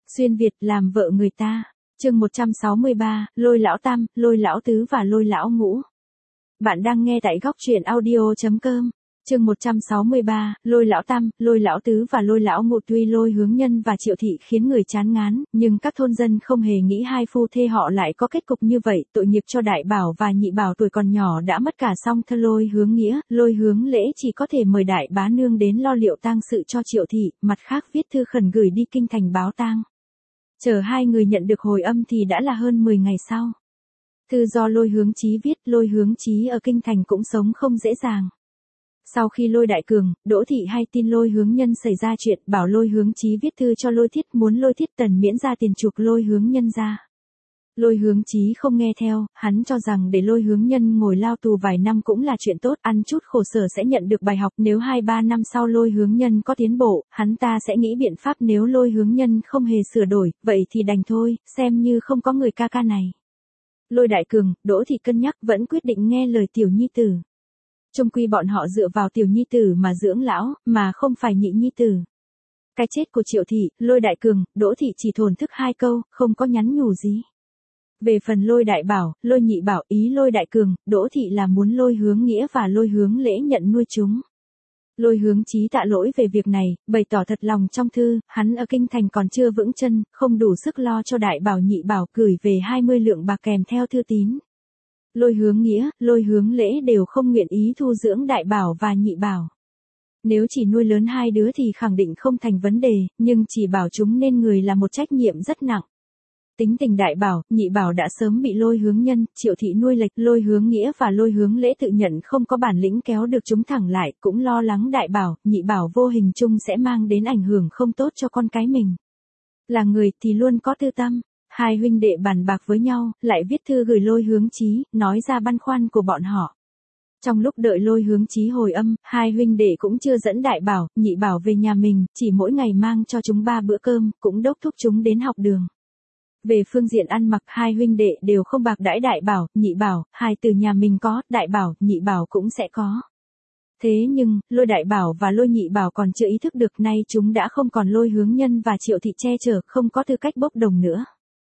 Xuyên Việt làm vợ người ta. Chương 163, Lôi Lão Tam, Lôi Lão Tứ và Lôi Lão Ngũ. Bạn đang nghe tại góc truyện audio.com. Chương 163, Lôi Lão Tam, Lôi Lão Tứ và Lôi Lão Ngũ. Tuy Lôi Hướng Nhân và Triệu Thị khiến người chán ngán, nhưng các thôn dân không hề nghĩ hai phu thê họ lại có kết cục như vậy. Tội nghiệp cho Đại Bảo và Nhị Bảo tuổi còn nhỏ đã mất cả song thân. Lôi Hướng Nghĩa, Lôi Hướng Lễ chỉ có thể mời đại bá nương đến lo liệu tang sự cho Triệu Thị, mặt khác viết thư khẩn gửi đi kinh thành báo tang. Chờ hai người nhận được hồi âm thì đã là hơn 10 ngày sau. Thư do Lôi Hướng Chí viết. Lôi Hướng Chí ở kinh thành cũng sống không dễ dàng. Sau khi Lôi Đại Cường, Đỗ Thị hay tin Lôi Hướng Nhân xảy ra chuyện, bảo Lôi Hướng Chí viết thư cho Lôi Thiết, muốn Lôi Thiết Tần miễn ra tiền chuộc Lôi Hướng Nhân ra. Lôi Hướng Chí không nghe theo, hắn cho rằng để Lôi Hướng Nhân ngồi lao tù vài năm cũng là chuyện tốt, ăn chút khổ sở sẽ nhận được bài học. Nếu 2-3 năm sau Lôi Hướng Nhân có tiến bộ, hắn ta sẽ nghĩ biện pháp. Nếu Lôi Hướng Nhân không hề sửa đổi, vậy thì đành thôi, xem như không có người ca ca này. Lôi Đại Cường, Đỗ Thị cân nhắc vẫn quyết định nghe lời tiểu nhi tử. Chung quy bọn họ dựa vào tiểu nhi tử mà dưỡng lão, mà không phải nhị nhi tử. Cái chết của Triệu Thị, Lôi Đại Cường, Đỗ Thị chỉ thổn thức 2 câu, không có nhắn nhủ gì. Về phần Lôi Đại Bảo, Lôi Nhị Bảo, ý Lôi Đại Cường, Đỗ Thị là muốn Lôi Hướng Nghĩa và Lôi Hướng Lễ nhận nuôi chúng. Lôi Hướng Chí tạ lỗi về việc này, bày tỏ thật lòng trong thư, hắn ở kinh thành còn chưa vững chân, không đủ sức lo cho Đại Bảo Nhị Bảo, gửi về 20 lượng bạc kèm theo thư tín. Lôi Hướng Nghĩa, Lôi Hướng Lễ đều không nguyện ý thu dưỡng Đại Bảo và Nhị Bảo. Nếu chỉ nuôi lớn hai đứa thì khẳng định không thành vấn đề, nhưng chỉ bảo chúng nên người là một trách nhiệm rất nặng. Tính tình Đại Bảo, Nhị Bảo đã sớm bị Lôi Hướng Nhân, Triệu Thị nuôi lệch. Lôi Hướng Nghĩa và Lôi Hướng Lễ tự nhận không có bản lĩnh kéo được chúng thẳng lại, cũng lo lắng Đại Bảo, Nhị Bảo vô hình chung sẽ mang đến ảnh hưởng không tốt cho con cái mình. Là người thì luôn có tư tâm. Hai huynh đệ bàn bạc với nhau, lại viết thư gửi Lôi Hướng Chí, nói ra băn khoăn của bọn họ. Trong lúc đợi Lôi Hướng Chí hồi âm, hai huynh đệ cũng chưa dẫn Đại Bảo, Nhị Bảo về nhà mình, chỉ mỗi ngày mang cho chúng 3 bữa cơm, cũng đốc thúc chúng đến học đường. Về phương diện ăn mặc, hai huynh đệ đều không bạc đãi Đại Bảo, Nhị Bảo, hai từ nhà mình có, Đại Bảo, Nhị Bảo cũng sẽ có. Thế nhưng, Lôi Đại Bảo và Lôi Nhị Bảo còn chưa ý thức được, nay chúng đã không còn Lôi Hướng Nhân và Triệu Thị che chở, không có tư cách bốc đồng nữa.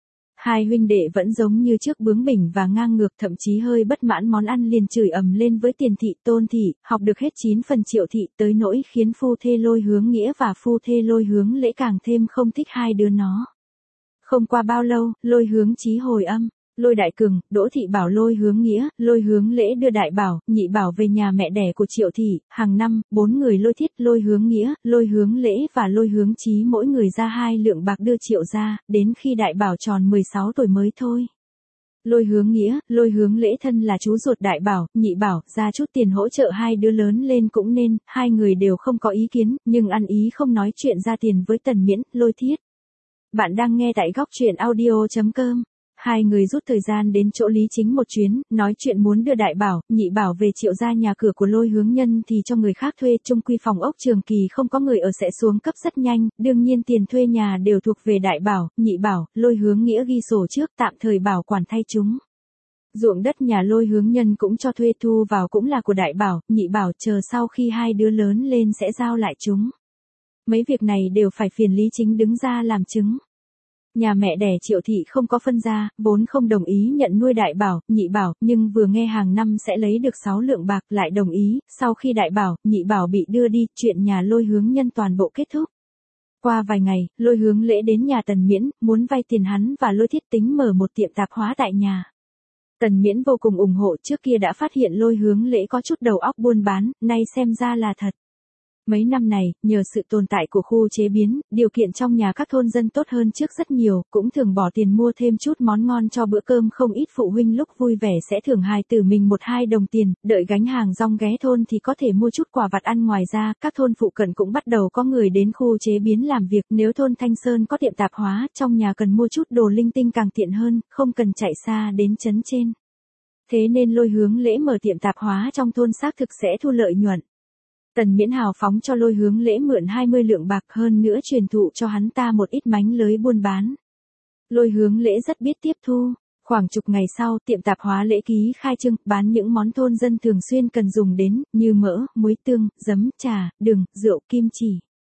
Hai huynh đệ vẫn giống như trước bướng bỉnh và ngang ngược, thậm chí hơi bất mãn món ăn liền chửi ầm lên với Tiền Thị, Tôn Thị, học được hết 9 phần Triệu Thị, tới nỗi khiến phu thê Lôi Hướng Nghĩa và phu thê Lôi Hướng Lễ càng thêm không thích hai đứa nó. Không qua bao lâu, Lôi Hướng Chí hồi âm. Lôi Đại Cường, Đỗ Thị bảo Lôi Hướng Nghĩa, Lôi Hướng Lễ đưa Đại Bảo, Nhị Bảo về nhà mẹ đẻ của Triệu Thị. Hàng năm, 4 người Lôi Thiết, Lôi Hướng Nghĩa, Lôi Hướng Lễ và Lôi Hướng Chí mỗi người ra 2 lượng bạc đưa Triệu ra, đến khi Đại Bảo tròn 16 tuổi mới thôi. Lôi Hướng Nghĩa, Lôi Hướng Lễ thân là chú ruột Đại Bảo, Nhị Bảo, ra chút tiền hỗ trợ hai đứa lớn lên cũng nên. Hai người đều không có ý kiến, nhưng ăn ý không nói chuyện ra tiền với Tần Miễn, Lôi Thiết. Bạn đang nghe tại góc truyện audio.com. Hai người rút thời gian đến chỗ Lý Chính một chuyến, nói chuyện muốn đưa Đại Bảo, Nhị Bảo về Triệu ra. Nhà cửa của Lôi Hướng Nhân thì cho người khác thuê, chung quy phòng ốc Trường Kỳ không có người ở sẽ xuống cấp rất nhanh, đương nhiên tiền thuê nhà đều thuộc về Đại Bảo, Nhị Bảo. Lôi Hướng Nghĩa ghi sổ trước, tạm thời bảo quản thay chúng. Ruộng đất nhà Lôi Hướng Nhân cũng cho thuê, thu vào cũng là của Đại Bảo, Nhị Bảo, chờ sau khi hai đứa lớn lên sẽ giao lại chúng. Mấy việc này đều phải phiền Lý Chính đứng ra làm chứng. Nhà mẹ đẻ Triệu Thị không có phân gia, vốn không đồng ý nhận nuôi Đại Bảo, Nhị Bảo, nhưng vừa nghe hàng năm sẽ lấy được 6 lượng bạc lại đồng ý. Sau khi Đại Bảo, Nhị Bảo bị đưa đi, chuyện nhà Lôi Hướng Nhân toàn bộ kết thúc. Qua vài ngày, Lôi Hướng Lễ đến nhà Tần Miễn, muốn vay tiền hắn và Lôi Thiết tính mở một tiệm tạp hóa tại nhà. Tần Miễn vô cùng ủng hộ, trước kia đã phát hiện Lôi Hướng Lễ có chút đầu óc buôn bán, nay xem ra là thật. Mấy năm này, nhờ sự tồn tại của khu chế biến, điều kiện trong nhà các thôn dân tốt hơn trước rất nhiều, cũng thường bỏ tiền mua thêm chút món ngon cho bữa cơm. Không ít phụ huynh lúc vui vẻ sẽ thưởng hài tử mình 1-2 đồng tiền, đợi gánh hàng rong ghé thôn thì có thể mua chút quà vặt ăn. Ngoài ra, các thôn phụ cận cũng bắt đầu có người đến khu chế biến làm việc. Nếu thôn Thanh Sơn có tiệm tạp hóa, trong nhà cần mua chút đồ linh tinh càng tiện hơn, không cần chạy xa đến trấn trên. Thế nên Lôi Hướng Lễ mở tiệm tạp hóa trong thôn xác thực sẽ thu lợi nhuận. Tần Miễn hào phóng cho Lôi Hướng Lễ mượn 20 lượng bạc, hơn nữa truyền thụ cho hắn ta một ít mánh lới buôn bán. Lôi Hướng Lễ rất biết tiếp thu. Khoảng chục ngày sau, tiệm tạp hóa Lễ Ký khai trương, bán những món thôn dân thường xuyên cần dùng đến, như mỡ, muối, tương, giấm, trà, đường, rượu, kim chỉ.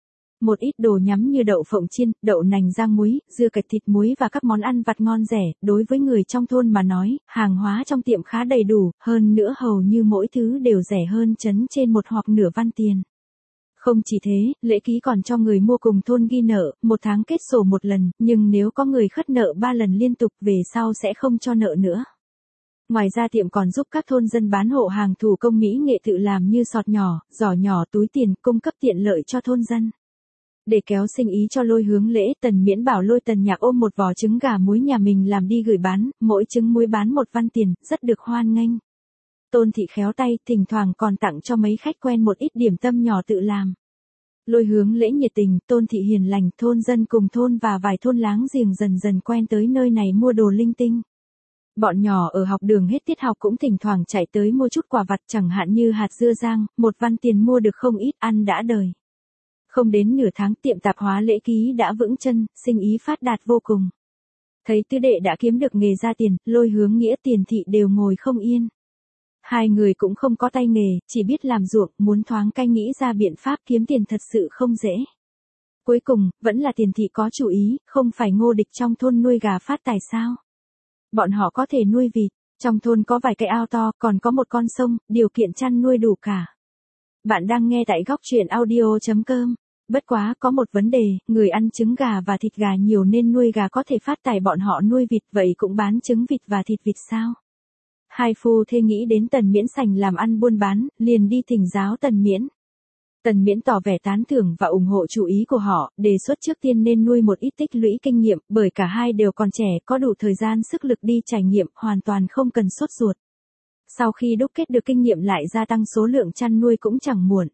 Một ít đồ nhắm như đậu phộng chiên, đậu nành rang muối, dưa cạch thịt muối và các món ăn vặt ngon rẻ, đối với người trong thôn mà nói, hàng hóa trong tiệm khá đầy đủ, hơn nữa hầu như mỗi thứ đều rẻ hơn trấn trên một hoặc nửa văn tiền. Không chỉ thế, lễ ký còn cho người mua cùng thôn ghi nợ, một tháng kết sổ một lần, nhưng nếu có người khất nợ 3 lần liên tục về sau sẽ không cho nợ nữa. Ngoài ra tiệm còn giúp các thôn dân bán hộ hàng thủ công mỹ nghệ tự làm như sọt nhỏ, giỏ nhỏ, túi tiền, cung cấp tiện lợi cho thôn dân. Để kéo sinh ý cho Lôi Hướng lễ, Tần Miễn bảo Lôi Tần Nhạc ôm một vò trứng gà muối nhà mình làm đi gửi bán, mỗi trứng muối bán 1 văn tiền, rất được hoan nghênh. Tôn Thị khéo tay, thỉnh thoảng còn tặng cho mấy khách quen một ít điểm tâm nhỏ tự làm. Lôi Hướng lễ nhiệt tình, Tôn Thị hiền lành, thôn dân cùng thôn và vài thôn láng giềng dần dần quen tới nơi này mua đồ linh tinh. Bọn nhỏ ở học đường hết tiết học cũng thỉnh thoảng chạy tới mua chút quà vặt, chẳng hạn như hạt dưa rang, 1 văn tiền mua được không ít, ăn đã đời. Không đến nửa tháng tiệm tạp hóa lễ ký đã vững chân, sinh ý phát đạt vô cùng. Thấy tứ đệ đã kiếm được nghề ra tiền, Lôi Hướng Nghĩa Tiền Thị đều ngồi không yên. Hai người cũng không có tay nghề, chỉ biết làm ruộng, muốn thoáng canh nghĩ ra biện pháp kiếm tiền thật sự không dễ. Cuối cùng, vẫn là Tiền Thị có chủ ý, không phải Ngô Địch trong thôn nuôi gà phát tài sao. Bọn họ có thể nuôi vịt, trong thôn có vài cái ao to, còn có một con sông, điều kiện chăn nuôi đủ cả. Bạn đang nghe tại góc truyện audio.com. Bất quá có một vấn đề, người ăn trứng gà và thịt gà nhiều nên nuôi gà có thể phát tài, bọn họ nuôi vịt vậy cũng bán trứng vịt và thịt vịt sao? Hai phu thê nghĩ đến Tần Miễn sành làm ăn buôn bán, liền đi thỉnh giáo Tần Miễn. Tần Miễn tỏ vẻ tán thưởng và ủng hộ chủ ý của họ, đề xuất trước tiên nên nuôi một ít tích lũy kinh nghiệm, bởi cả hai đều còn trẻ, có đủ thời gian sức lực đi trải nghiệm, hoàn toàn không cần sốt ruột. Sau khi đúc kết được kinh nghiệm lại gia tăng số lượng chăn nuôi cũng chẳng muộn.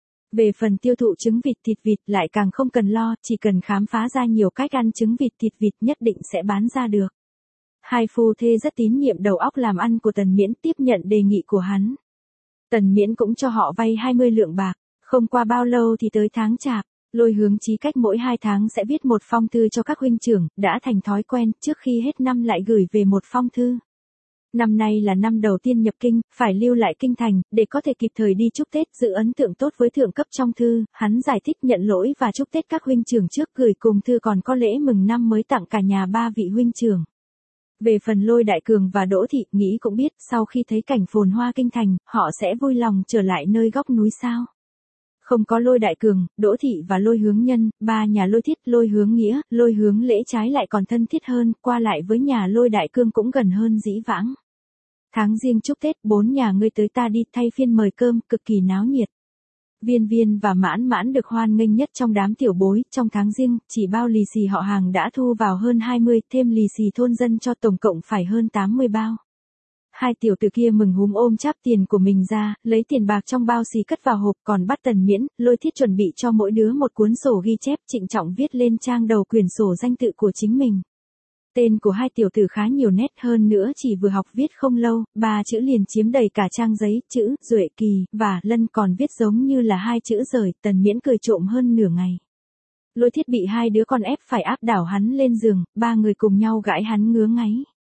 Về phần tiêu thụ trứng vịt thịt vịt lại càng không cần lo, chỉ cần khám phá ra nhiều cách ăn trứng vịt thịt vịt nhất định sẽ bán ra được. Hai phu thê rất tín nhiệm đầu óc làm ăn của Tần Miễn, tiếp nhận đề nghị của hắn. Tần Miễn cũng cho họ vay 20 lượng bạc, không qua bao lâu thì tới tháng Chạp, Lôi Hướng Chí cách mỗi 2 tháng sẽ viết một phong thư cho các huynh trưởng, đã thành thói quen, trước khi hết năm lại gửi về một phong thư. Năm nay là năm đầu tiên nhập kinh, phải lưu lại kinh thành, để có thể kịp thời đi chúc Tết, giữ ấn tượng tốt với thượng cấp trong thư, hắn giải thích nhận lỗi và chúc Tết các huynh trưởng trước, gửi cùng thư còn có lễ mừng năm mới tặng cả nhà 3 vị huynh trưởng. Về phần Lôi Đại Cường và Đỗ Thị, nghĩ cũng biết, sau khi thấy cảnh phồn hoa kinh thành, họ sẽ vui lòng trở lại nơi góc núi sao. Không có Lôi Đại Cường, Đỗ Thị và Lôi Hướng Nhân, ba nhà Lôi Thiết, Lôi Hướng Nghĩa, Lôi Hướng Lễ trái lại còn thân thiết hơn, qua lại với nhà Lôi Đại Cương cũng gần hơn dĩ vãng. Tháng Giêng chúc Tết, 4 nhà ngươi tới ta đi, thay phiên mời cơm, cực kỳ náo nhiệt. Viên Viên và Mãn Mãn được hoan nghênh nhất trong đám tiểu bối, trong tháng Giêng, chỉ bao lì xì họ hàng đã thu vào hơn 20, thêm lì xì thôn dân cho tổng cộng phải hơn 80 bao. Hai tiểu tử kia mừng húm ôm cháp tiền của mình ra, lấy tiền bạc trong bao xì cất vào hộp, còn bắt Tần Miễn, Lôi Thiết chuẩn bị cho mỗi đứa một cuốn sổ ghi chép, trịnh trọng viết lên trang đầu quyển sổ danh tự của chính mình. Tên của hai tiểu tử khá nhiều nét, hơn nữa chỉ vừa học viết không lâu, 3 chữ liền chiếm đầy cả trang giấy, chữ Duệ Kỳ và Lân còn viết giống như là 2 chữ rời. Tần Miễn cười trộm hơn nửa ngày. Lôi Thiết bị hai đứa con ép phải áp đảo hắn lên giường, 3 người cùng nhau gãi hắn ngứa ngáy.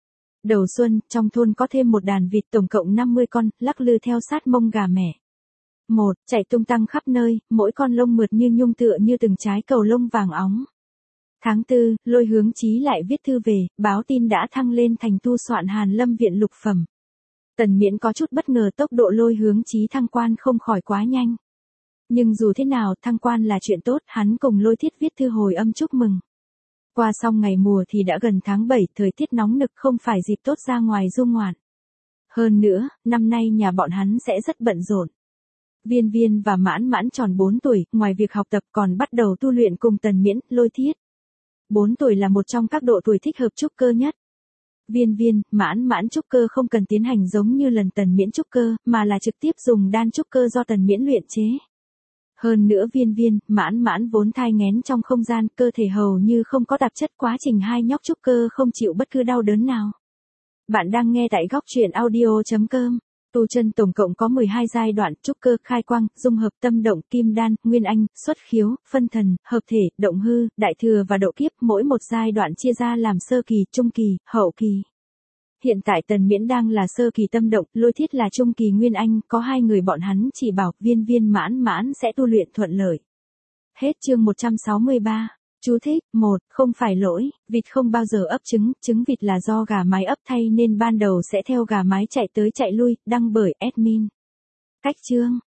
Đầu xuân, trong thôn có thêm một đàn vịt tổng cộng 50 con, lắc lư theo sát mông gà mẹ. Chạy tung tăng khắp nơi, mỗi con lông mượt như nhung, tựa như từng trái cầu lông vàng óng. Tháng 4, Lôi Hướng Chí lại viết thư về, báo tin đã thăng lên thành tu soạn Hàn Lâm viện lục phẩm. Tần Miễn có chút bất ngờ tốc độ Lôi Hướng Chí thăng quan không khỏi quá nhanh. Nhưng dù thế nào, thăng quan là chuyện tốt, hắn cùng Lôi Thiết viết thư hồi âm chúc mừng. Qua xong ngày mùa thì đã gần tháng 7, thời tiết nóng nực, không phải dịp tốt ra ngoài du ngoạn. Hơn nữa, năm nay nhà bọn hắn sẽ rất bận rộn. Viên Viên và Mãn Mãn tròn 4 tuổi, ngoài việc học tập còn bắt đầu tu luyện cùng Tần Miễn, Lôi Thiết. 4 tuổi là một trong các độ tuổi thích hợp trúc cơ nhất. Viên Viên, Mãn Mãn trúc cơ không cần tiến hành giống như lần Tần Miễn trúc cơ, mà là trực tiếp dùng đan trúc cơ do Tần Miễn luyện chế. Hơn nữa Viên Viên, Mãn Mãn vốn thai nghén trong không gian, cơ thể hầu như không có tạp chất, quá trình hai nhóc trúc cơ không chịu bất cứ đau đớn nào. Bạn đang nghe tại góc truyện audio.com. Tu chân tổng cộng có 12 giai đoạn, trúc cơ, khai quang, dung hợp, tâm động, kim đan, nguyên anh, xuất khiếu, phân thần, hợp thể, động hư, đại thừa và độ kiếp, mỗi một giai đoạn chia ra làm sơ kỳ, trung kỳ, hậu kỳ. Hiện tại Tần Miễn đang là sơ kỳ tâm động, Lôi Thiết là trung kỳ nguyên anh, có hai người bọn hắn chỉ bảo Viên Viên Mãn Mãn sẽ tu luyện thuận lợi. Hết chương 163. Chú thích: 1. Không phải lỗi, vịt không bao giờ ấp trứng, trứng vịt là do gà mái ấp thay nên ban đầu sẽ theo gà mái chạy tới chạy lui, đăng bởi admin. Cách chương